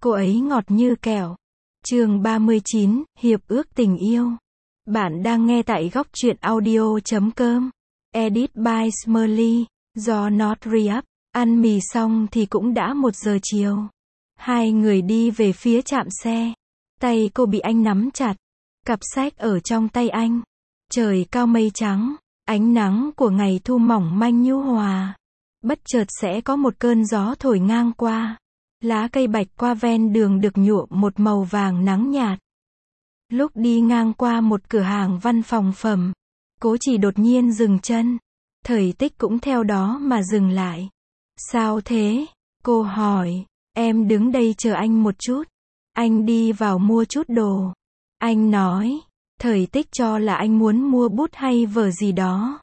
cô ấy ngọt như kẹo. Chương 39, Hiệp ước tình yêu. Bạn đang nghe tại góc truyện audio.com. Edit by Smurly, do Not Re-up. Ăn mì xong thì cũng đã 1 giờ chiều. Hai người đi về phía trạm xe. Tay cô bị anh nắm chặt. Cặp sách ở trong tay anh. Trời cao mây trắng. Ánh nắng của ngày thu mỏng manh nhu hòa. Bất chợt sẽ có một cơn gió thổi ngang qua. Lá cây bạch qua ven đường được nhuộm một màu vàng nắng nhạt. Lúc đi ngang qua một cửa hàng văn phòng phẩm, Cố Chỉ đột nhiên dừng chân. Thời Tích cũng theo đó mà dừng lại. Sao thế? Cô hỏi. Em đứng đây chờ anh một chút. Anh đi vào mua chút đồ. Anh nói. Thời Tích cho là anh muốn mua bút hay vở gì đó.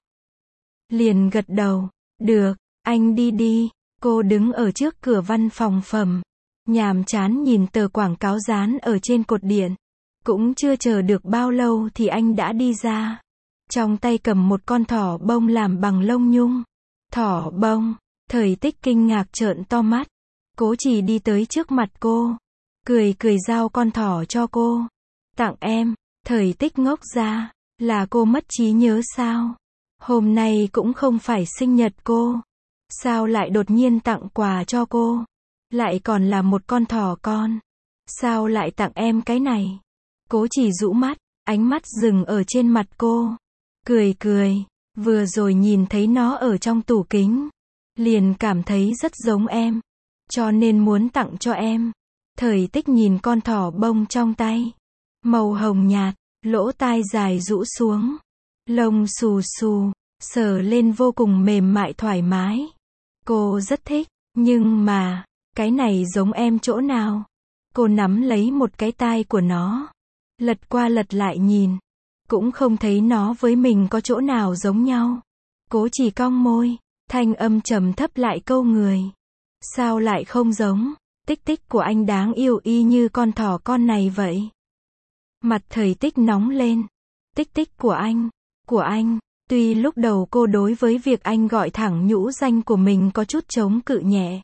Liền gật đầu. Được, anh đi đi. Cô đứng ở trước cửa văn phòng phẩm. Nhàm chán nhìn tờ quảng cáo dán ở trên cột điện. Cũng chưa chờ được bao lâu thì anh đã đi ra. Trong tay cầm một con thỏ bông làm bằng lông nhung. Thỏ bông. Thời Tích kinh ngạc trợn to mắt. Cố Chỉ đi tới trước mặt cô. Cười giao con thỏ cho cô. Tặng em. Thời Tích ngốc ra. Là cô mất trí nhớ sao? Hôm nay cũng không phải sinh nhật cô. Sao lại đột nhiên tặng quà cho cô? Lại còn là một con thỏ con. Sao lại tặng em cái này? Cố Chỉ rũ mắt, ánh mắt dừng ở trên mặt cô. Cười. Vừa rồi nhìn thấy nó ở trong tủ kính. Liền cảm thấy rất giống em. Cho nên muốn tặng cho em. Thời Tích nhìn con thỏ bông trong tay. Màu hồng nhạt, lỗ tai dài rũ xuống. Lông xù xù, sờ lên vô cùng mềm mại thoải mái. Cô rất thích, nhưng mà, cái này giống em chỗ nào? Cô nắm lấy một cái tai của nó. Lật qua lật lại nhìn. Cũng không thấy nó với mình có chỗ nào giống nhau. Cố Chỉ cong môi, thanh âm trầm thấp lại câu người. Sao lại không giống? Tích Tích của anh đáng yêu y như con thỏ con này vậy. Mặt Thời Tích nóng lên. Tích Tích của anh. Tuy lúc đầu cô đối với việc anh gọi thẳng nhũ danh của mình có chút chống cự nhẹ.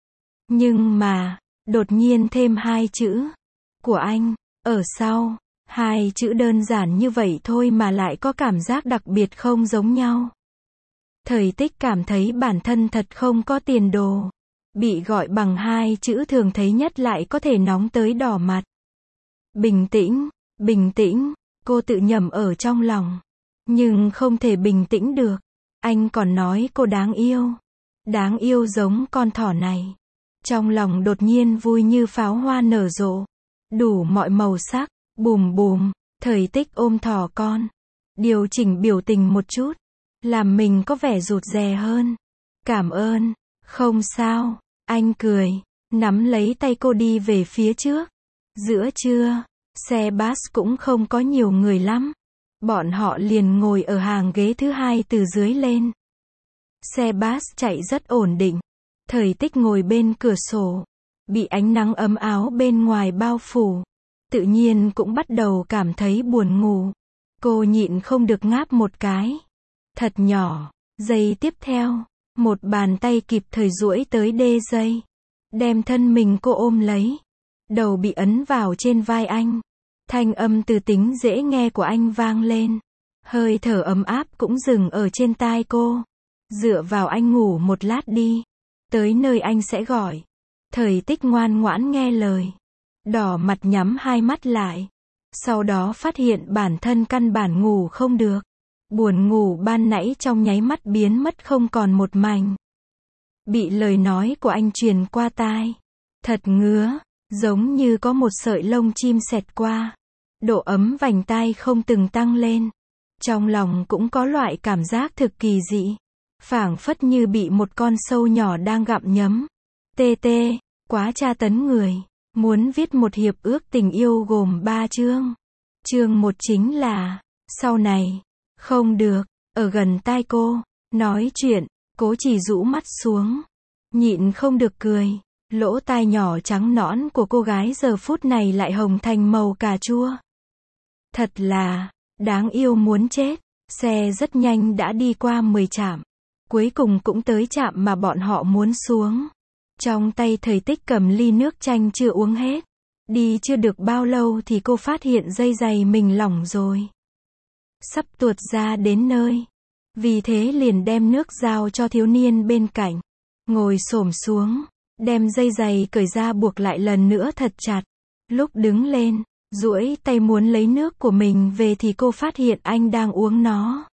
Nhưng mà, đột nhiên thêm 2 chữ. Của anh, ở sau. 2 chữ đơn giản như vậy thôi mà lại có cảm giác đặc biệt không giống nhau. Thời Tích cảm thấy bản thân thật không có tiền đồ. Bị gọi bằng 2 chữ thường thấy nhất lại có thể nóng tới đỏ mặt. Bình tĩnh, cô tự nhẩm ở trong lòng. Nhưng không thể bình tĩnh được. Anh còn nói cô đáng yêu. Đáng yêu giống con thỏ này. Trong lòng đột nhiên vui như pháo hoa nở rộ. Đủ mọi màu sắc. Bùm. Thời Tích ôm thỏ con. Điều chỉnh biểu tình một chút. Làm mình có vẻ rụt rè hơn. Cảm ơn. Không sao. Anh cười. Nắm lấy tay cô đi về phía trước. Giữa trưa. Xe bus cũng không có nhiều người lắm. Bọn họ liền ngồi ở hàng ghế thứ 2 từ dưới lên. Xe bus chạy rất ổn định. Thời Tích ngồi bên cửa sổ. Bị ánh nắng ấm áo bên ngoài bao phủ. Tự nhiên cũng bắt đầu cảm thấy buồn ngủ. Cô nhịn không được ngáp một cái. Thật nhỏ. Giây tiếp theo, một bàn tay kịp thời duỗi tới đê dây. Đem thân mình cô ôm lấy. Đầu bị ấn vào trên vai anh. Thanh âm từ tính dễ nghe của anh vang lên. Hơi thở ấm áp cũng dừng ở trên tai cô. Dựa vào anh ngủ một lát đi. Tới nơi anh sẽ gọi. Thời Tích ngoan ngoãn nghe lời. Đỏ mặt nhắm 2 mắt lại. Sau đó phát hiện bản thân căn bản ngủ không được. Buồn ngủ ban nãy trong nháy mắt biến mất không còn một mảnh. Bị lời nói của anh truyền qua tai. Thật ngứa. Giống như có một sợi lông chim xẹt qua. Độ ấm vành tai không từng tăng lên. Trong lòng cũng có loại cảm giác thực kỳ dị. Phảng phất như bị một con sâu nhỏ đang gặm nhấm. Tê, quá tra tấn người. Muốn viết một hiệp ước tình yêu gồm 3 chương. Chương 1 chính là, sau này, không được, ở gần tai cô, nói chuyện, Cố Chỉ rũ mắt xuống. Nhịn không được cười. Lỗ tai nhỏ trắng nõn của cô gái giờ phút này lại hồng thành màu cà chua. Thật là, đáng yêu muốn chết. Xe rất nhanh đã đi qua 10 trạm. Cuối cùng cũng tới trạm mà bọn họ muốn xuống. Trong tay Thời Tích cầm ly nước chanh chưa uống hết. Đi chưa được bao lâu thì cô phát hiện dây giày mình lỏng rồi. Sắp tuột ra đến nơi. Vì thế liền đem nước giao cho thiếu niên bên cạnh. Ngồi xổm xuống, đem dây giày cởi ra buộc lại lần nữa thật chặt. Lúc đứng lên, duỗi tay muốn lấy nước của mình về thì cô phát hiện anh đang uống nó.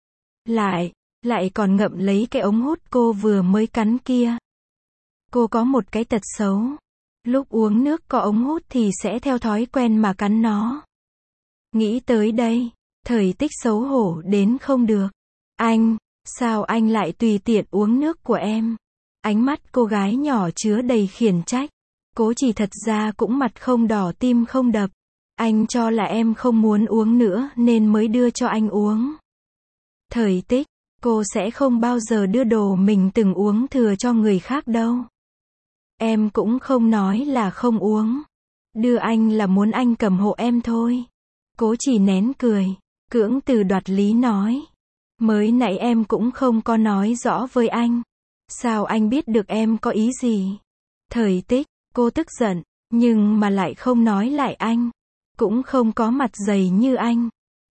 Lại còn ngậm lấy cái ống hút cô vừa mới cắn kia. Cô có một cái tật xấu. Lúc uống nước có ống hút thì sẽ theo thói quen mà cắn nó. Nghĩ tới đây, Thời Tích xấu hổ đến không được. Anh, sao anh lại tùy tiện uống nước của em? Ánh mắt cô gái nhỏ chứa đầy khiển trách. Cố Chỉ thật ra cũng mặt không đỏ tim không đập. Anh cho là em không muốn uống nữa nên mới đưa cho anh uống. Thời Tích, cô sẽ không bao giờ đưa đồ mình từng uống thừa cho người khác đâu. Em cũng không nói là không uống. Đưa anh là muốn anh cầm hộ em thôi. Cố Chỉ nén cười, cưỡng từ đoạt lý nói. Mới nãy em cũng không có nói rõ với anh. Sao anh biết được em có ý gì? Thời Tích, cô tức giận, nhưng mà lại không nói lại anh. Cũng không có mặt dày như anh.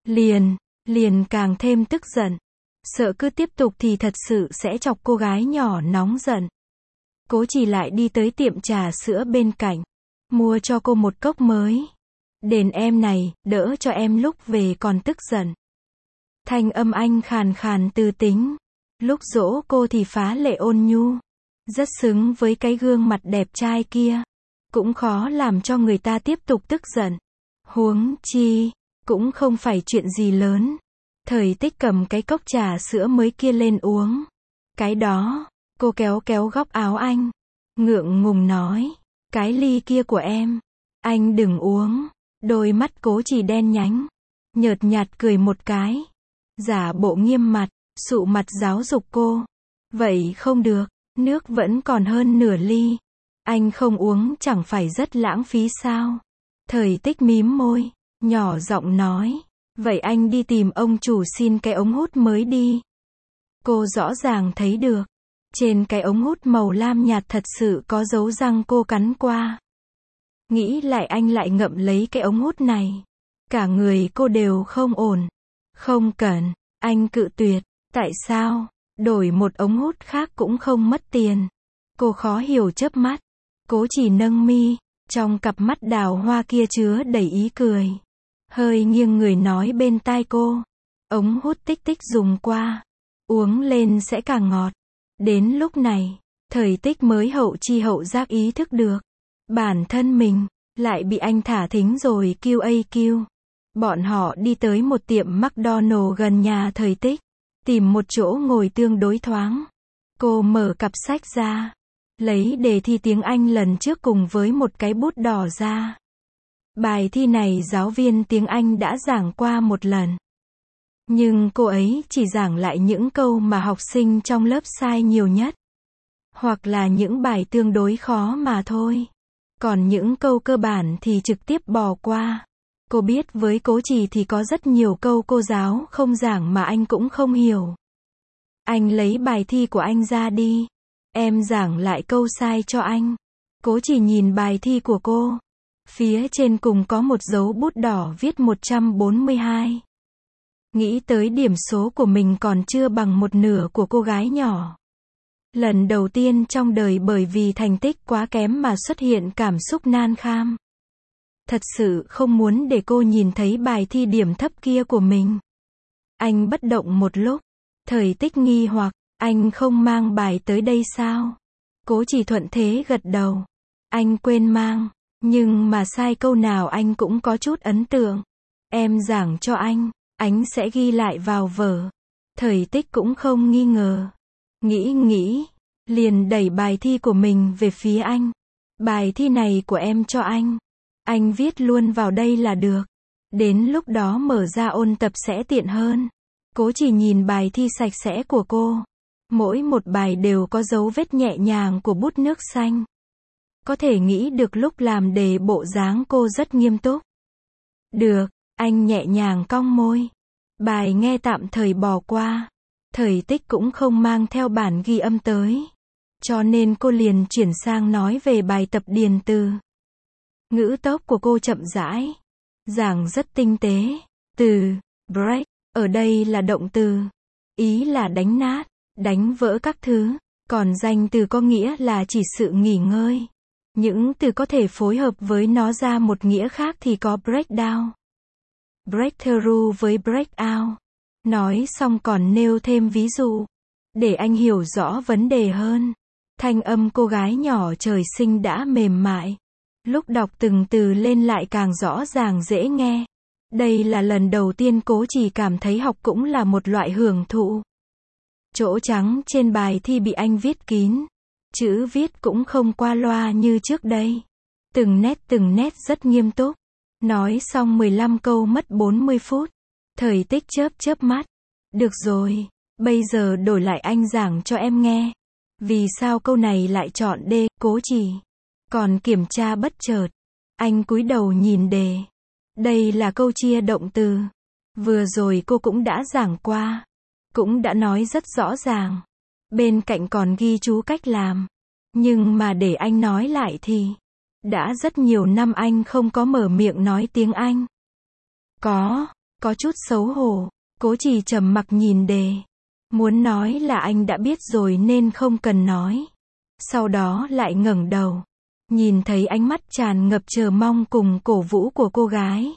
Liền càng thêm tức giận. Sợ cứ tiếp tục thì thật sự sẽ chọc cô gái nhỏ nóng giận. Cố Chỉ lại đi tới tiệm trà sữa bên cạnh. Mua cho cô một cốc mới. Đền em này, đỡ cho em lúc về còn tức giận. Thanh âm anh khàn khàn từ tính. Lúc dỗ cô thì phá lệ ôn nhu. Rất xứng với cái gương mặt đẹp trai kia. Cũng khó làm cho người ta tiếp tục tức giận. Huống chi, cũng không phải chuyện gì lớn. Thời Tích cầm cái cốc trà sữa mới kia lên uống. Cái đó, cô kéo kéo góc áo anh. Ngượng ngùng nói, cái ly kia của em. Anh đừng uống. Đôi mắt Cố Chỉ đen nhánh. Nhợt nhạt cười một cái. Giả bộ nghiêm mặt, sụ mặt giáo dục cô. Vậy không được, nước vẫn còn hơn nửa ly. Anh không uống chẳng phải rất lãng phí sao? Thời Tích mím môi, nhỏ giọng nói. Vậy anh đi tìm ông chủ xin cái ống hút mới đi. Cô rõ ràng thấy được. Trên cái ống hút màu lam nhạt thật sự có dấu răng cô cắn qua. Nghĩ lại anh lại ngậm lấy cái ống hút này. Cả người cô đều không ổn. Không cần, anh cự tuyệt. Tại sao? Đổi một ống hút khác cũng không mất tiền. Cô khó hiểu chớp mắt. Cố Chỉ nâng mi. Trong cặp mắt đào hoa kia chứa đầy ý cười. Hơi nghiêng người nói bên tai cô. Ống hút Tích Tích dùng qua. Uống lên sẽ càng ngọt. Đến lúc này, Thời Tích mới hậu chi hậu giác ý thức được. Bản thân mình, lại bị anh thả thính rồi QAQ. Bọn họ đi tới một tiệm McDonald's gần nhà Thời Tích. Tìm một chỗ ngồi tương đối thoáng. Cô mở cặp sách ra. Lấy đề thi tiếng Anh lần trước cùng với một cái bút đỏ ra. Bài thi này giáo viên tiếng Anh đã giảng qua một lần. Nhưng cô ấy chỉ giảng lại những câu mà học sinh trong lớp sai nhiều nhất. Hoặc là những bài tương đối khó mà thôi. Còn những câu cơ bản thì trực tiếp bỏ qua. Cô biết với Cố Chỉ thì có rất nhiều câu cô giáo không giảng mà anh cũng không hiểu. Anh lấy bài thi của anh ra đi. Em giảng lại câu sai cho anh. Cố Chỉ nhìn bài thi của cô. Phía trên cùng có một dấu bút đỏ viết 142. Nghĩ tới điểm số của mình còn chưa bằng một nửa của cô gái nhỏ. Lần đầu tiên trong đời bởi vì thành tích quá kém mà xuất hiện cảm xúc nan kham. Thật sự không muốn để cô nhìn thấy bài thi điểm thấp kia của mình. Anh bất động một lúc. Thời Tích nghi hoặc, anh không mang bài tới đây sao? Cố Chỉ thuận thế gật đầu. Anh quên mang, nhưng mà sai câu nào anh cũng có chút ấn tượng. Em giảng cho anh sẽ ghi lại vào vở. Thời Tích cũng không nghi ngờ. Nghĩ, liền đẩy bài thi của mình về phía anh. Bài thi này của em cho anh viết luôn vào đây là được. Đến lúc đó mở ra ôn tập sẽ tiện hơn. Cố Chỉ nhìn bài thi sạch sẽ của cô. Mỗi một bài đều có dấu vết nhẹ nhàng của bút nước xanh. Có thể nghĩ được lúc làm đề bộ dáng cô rất nghiêm túc. Được, anh nhẹ nhàng cong môi. Bài nghe tạm thời bỏ qua. Thời Tích cũng không mang theo bản ghi âm tới. cho nên cô liền chuyển sang nói về bài tập điền từ. Ngữ tốc của cô chậm rãi, giảng rất tinh tế. Từ break ở đây là động từ, ý là đánh nát, đánh vỡ các thứ, còn danh từ có nghĩa là chỉ sự nghỉ ngơi. Những từ có thể phối hợp với nó ra một nghĩa khác thì có breakdown, breakthrough với breakout. Nói xong còn nêu thêm ví dụ, để anh hiểu rõ vấn đề hơn. Thanh âm cô gái nhỏ trời sinh đã mềm mại. Lúc đọc từng từ lên lại càng rõ ràng dễ nghe. Đây là lần đầu tiên Cố Chỉ cảm thấy học cũng là một loại hưởng thụ. Chỗ trắng trên bài thi bị anh viết kín. Chữ viết cũng không qua loa như trước đây. Từng nét rất nghiêm túc. Nói xong 15 câu mất 40 phút. Thầy Tích chớp mắt. Được rồi, bây giờ đổi lại anh giảng cho em nghe. Vì sao câu này lại chọn D, Cố Chỉ? Còn kiểm tra bất chợt. Anh cúi đầu nhìn đề. Đây là câu chia động từ. Vừa rồi cô cũng đã giảng qua. Cũng đã nói rất rõ ràng. Bên cạnh còn ghi chú cách làm. Nhưng mà để anh nói lại thì đã rất nhiều năm anh không có mở miệng nói tiếng Anh. Có chút xấu hổ. Cố Chỉ trầm mặc nhìn đề. Muốn nói là anh đã biết rồi nên không cần nói. Sau đó lại ngẩng đầu. Nhìn thấy ánh mắt tràn ngập chờ mong cùng cổ vũ của cô gái.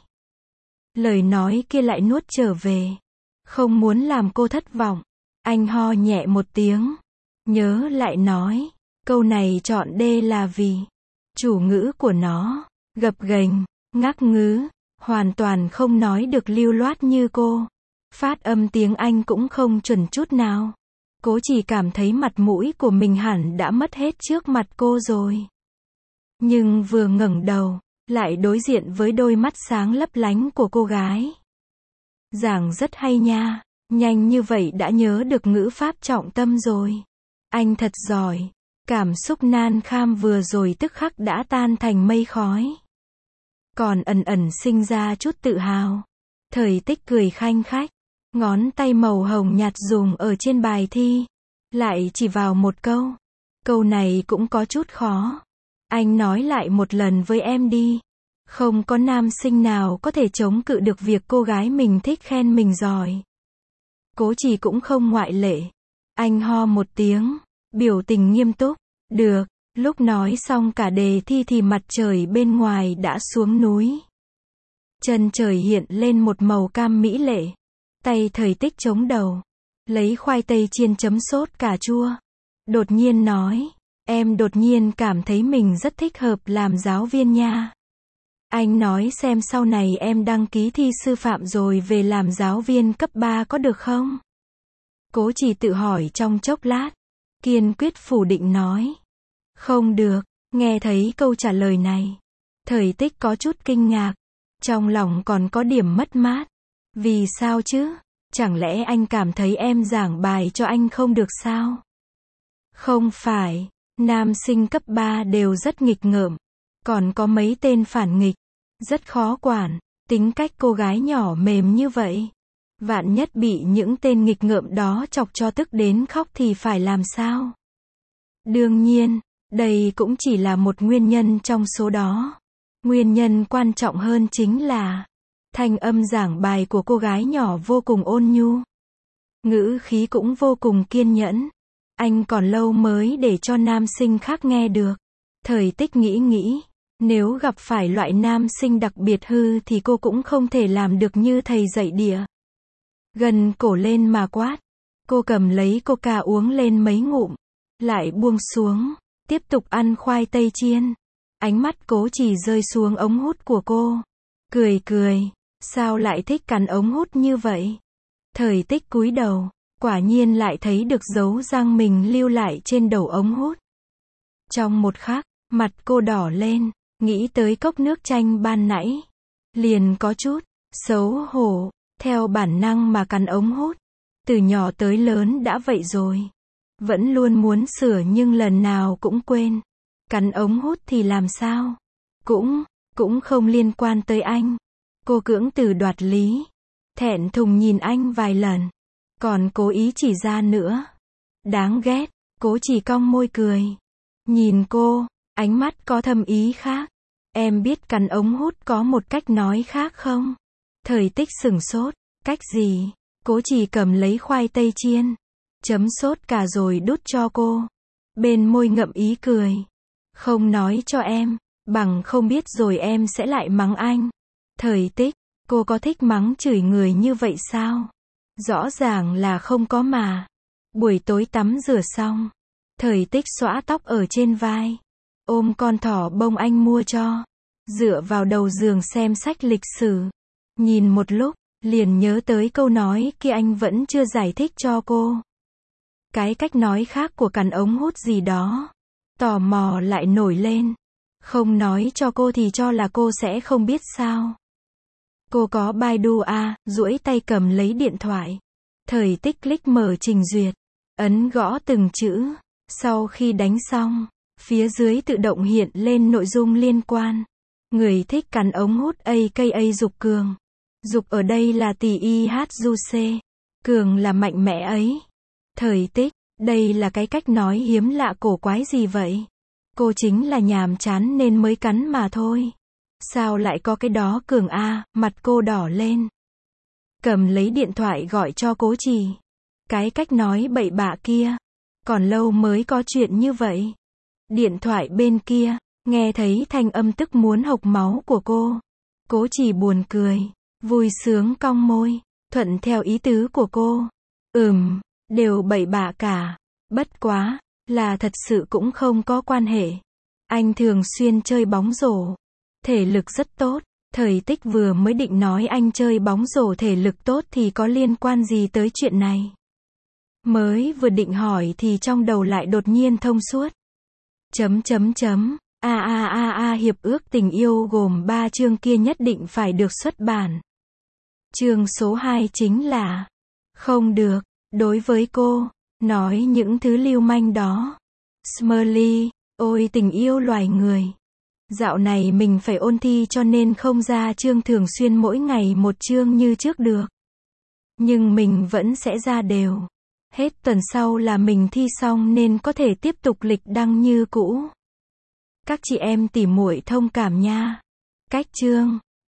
Lời nói kia lại nuốt trở về. Không muốn làm cô thất vọng. Anh ho nhẹ một tiếng. Nhớ lại nói. Câu này chọn D là vì chủ ngữ của nó gập ghềnh, ngắc ngứ, hoàn toàn không nói được lưu loát như cô. Phát âm tiếng Anh cũng không chuẩn chút nào. Cố Chỉ cảm thấy mặt mũi của mình hẳn đã mất hết trước mặt cô rồi. Nhưng vừa ngẩng đầu, lại đối diện với đôi mắt sáng lấp lánh của cô gái. Giảng rất hay nha, nhanh như vậy đã nhớ được ngữ pháp trọng tâm rồi. Anh thật giỏi. Cảm xúc nan kham vừa rồi tức khắc đã tan thành mây khói. Còn ẩn sinh ra chút tự hào. Thầy Tích cười khanh khách. Ngón tay màu hồng nhạt dùng ở trên bài thi. Lại chỉ vào một câu. Câu này cũng có chút khó. Anh nói lại một lần với em đi. Không có nam sinh nào có thể chống cự được việc cô gái mình thích khen mình giỏi. Cố Chỉ cũng không ngoại lệ. Anh ho một tiếng. Biểu tình nghiêm túc. Được, lúc nói xong cả đề thi thì mặt trời bên ngoài đã xuống núi. Chân trời hiện lên một màu cam mỹ lệ. Tay thầy Tích chống đầu. Lấy khoai tây chiên chấm sốt cà chua. Đột nhiên nói, em đột nhiên cảm thấy mình rất thích hợp làm giáo viên nha. Anh nói xem sau này em đăng ký thi sư phạm rồi về làm giáo viên cấp 3 có được không? Cố Chỉ tự hỏi trong chốc lát. Kiên quyết phủ định nói. Không được. Nghe thấy câu trả lời này. Thầy Tích có chút kinh ngạc. Trong lòng còn có điểm mất mát. Vì sao chứ? Chẳng lẽ anh cảm thấy em giảng bài cho anh không được sao? Không phải. Nam sinh cấp 3 đều rất nghịch ngợm. Còn có mấy tên phản nghịch. Rất khó quản. Tính cách cô gái nhỏ mềm như vậy. Vạn nhất bị những tên nghịch ngợm đó chọc cho tức đến khóc thì phải làm sao? Đương nhiên, đây cũng chỉ là một nguyên nhân trong số đó. Nguyên nhân quan trọng hơn chính là thanh âm giảng bài của cô gái nhỏ vô cùng ôn nhu. Ngữ khí cũng vô cùng kiên nhẫn. Anh còn lâu mới để cho nam sinh khác nghe được. Thầy Tích nghĩ, nếu gặp phải loại nam sinh đặc biệt hư thì cô cũng không thể làm được như thầy dạy địa. Gần cổ lên mà quát. Cô cầm lấy coca uống lên mấy ngụm. Lại buông xuống. Tiếp tục ăn khoai tây chiên. Ánh mắt Cố Chỉ rơi xuống ống hút của cô. Cười. Sao lại thích cắn ống hút như vậy? Thầy Tích cúi đầu. Quả nhiên lại thấy được dấu răng mình lưu lại trên đầu ống hút. Trong một khắc, mặt cô đỏ lên. Nghĩ tới cốc nước chanh ban nãy. Liền có chút xấu hổ. Theo bản năng mà cắn ống hút. Từ nhỏ tới lớn đã vậy rồi. Vẫn luôn muốn sửa nhưng lần nào cũng quên. Cắn ống hút thì làm sao? Cũng không liên quan tới anh. Cô cưỡng từ đoạt lý. Thẹn thùng nhìn anh vài lần. Còn cố ý chỉ ra nữa. Đáng ghét. Cố Chỉ cong môi cười. Nhìn cô, ánh mắt có thâm ý khác. Em biết cắn ống hút có một cách nói khác không? Thời Tích sửng sốt. Cách gì? Cố Chỉ cầm lấy khoai tây chiên, chấm sốt cả rồi đút cho cô. Bên môi ngậm ý cười. Không nói cho em, bằng không biết rồi em sẽ lại mắng anh. Thời Tích, cô có thích mắng chửi người như vậy sao? Rõ ràng là không có mà. Buổi tối tắm rửa xong, Thời Tích xõa tóc ở trên vai, ôm con thỏ bông anh mua cho, dựa vào đầu giường xem sách lịch sử. Nhìn một lúc, liền nhớ tới câu nói kia anh vẫn chưa giải thích cho cô. Cái cách nói khác của cắn ống hút gì đó. Tò mò lại nổi lên. Không nói cho cô thì cho là cô sẽ không biết sao. Cô có Baidu à, duỗi tay cầm lấy điện thoại. Thời Tích click mở trình duyệt, ấn gõ từng chữ. Sau khi đánh xong, phía dưới tự động hiện lên nội dung liên quan. Người thích cắn ống hút aka Dục Cường. Dục ở đây là tỷ IHJUC. Cường là mạnh mẽ ấy. Thời Tích, đây là cái cách nói hiếm lạ cổ quái gì vậy? Cô chính là nhàm chán nên mới cắn mà thôi. Sao lại có cái đó Cường a? Mặt cô đỏ lên. Cầm lấy điện thoại gọi cho Cố Chỉ. Cái cách nói bậy bạ kia. Còn lâu mới có chuyện như vậy. Điện thoại bên kia, nghe thấy thanh âm tức muốn hộc máu của cô. Cố Chỉ buồn cười, vui sướng cong môi, thuận theo ý tứ của cô. Đều bậy bạ cả. Bất quá, là thật sự cũng không có quan hệ. Anh thường xuyên chơi bóng rổ. Thể lực rất tốt. Thời Tích vừa mới định nói anh chơi bóng rổ thể lực tốt thì có liên quan gì tới chuyện này. Mới vừa định hỏi thì trong đầu lại đột nhiên thông suốt. Hiệp ước tình yêu gồm 3 chương kia nhất định phải được xuất bản. Chương số 2 chính là không được, đối với cô, nói những thứ lưu manh đó. Smiley, ôi tình yêu loài người. Dạo này mình phải ôn thi cho nên không ra chương thường xuyên mỗi ngày một chương như trước được. Nhưng mình vẫn sẽ ra đều. Hết tuần sau là mình thi xong nên có thể tiếp tục lịch đăng như cũ. Các chị em tỉ muội thông cảm nha. Cách chương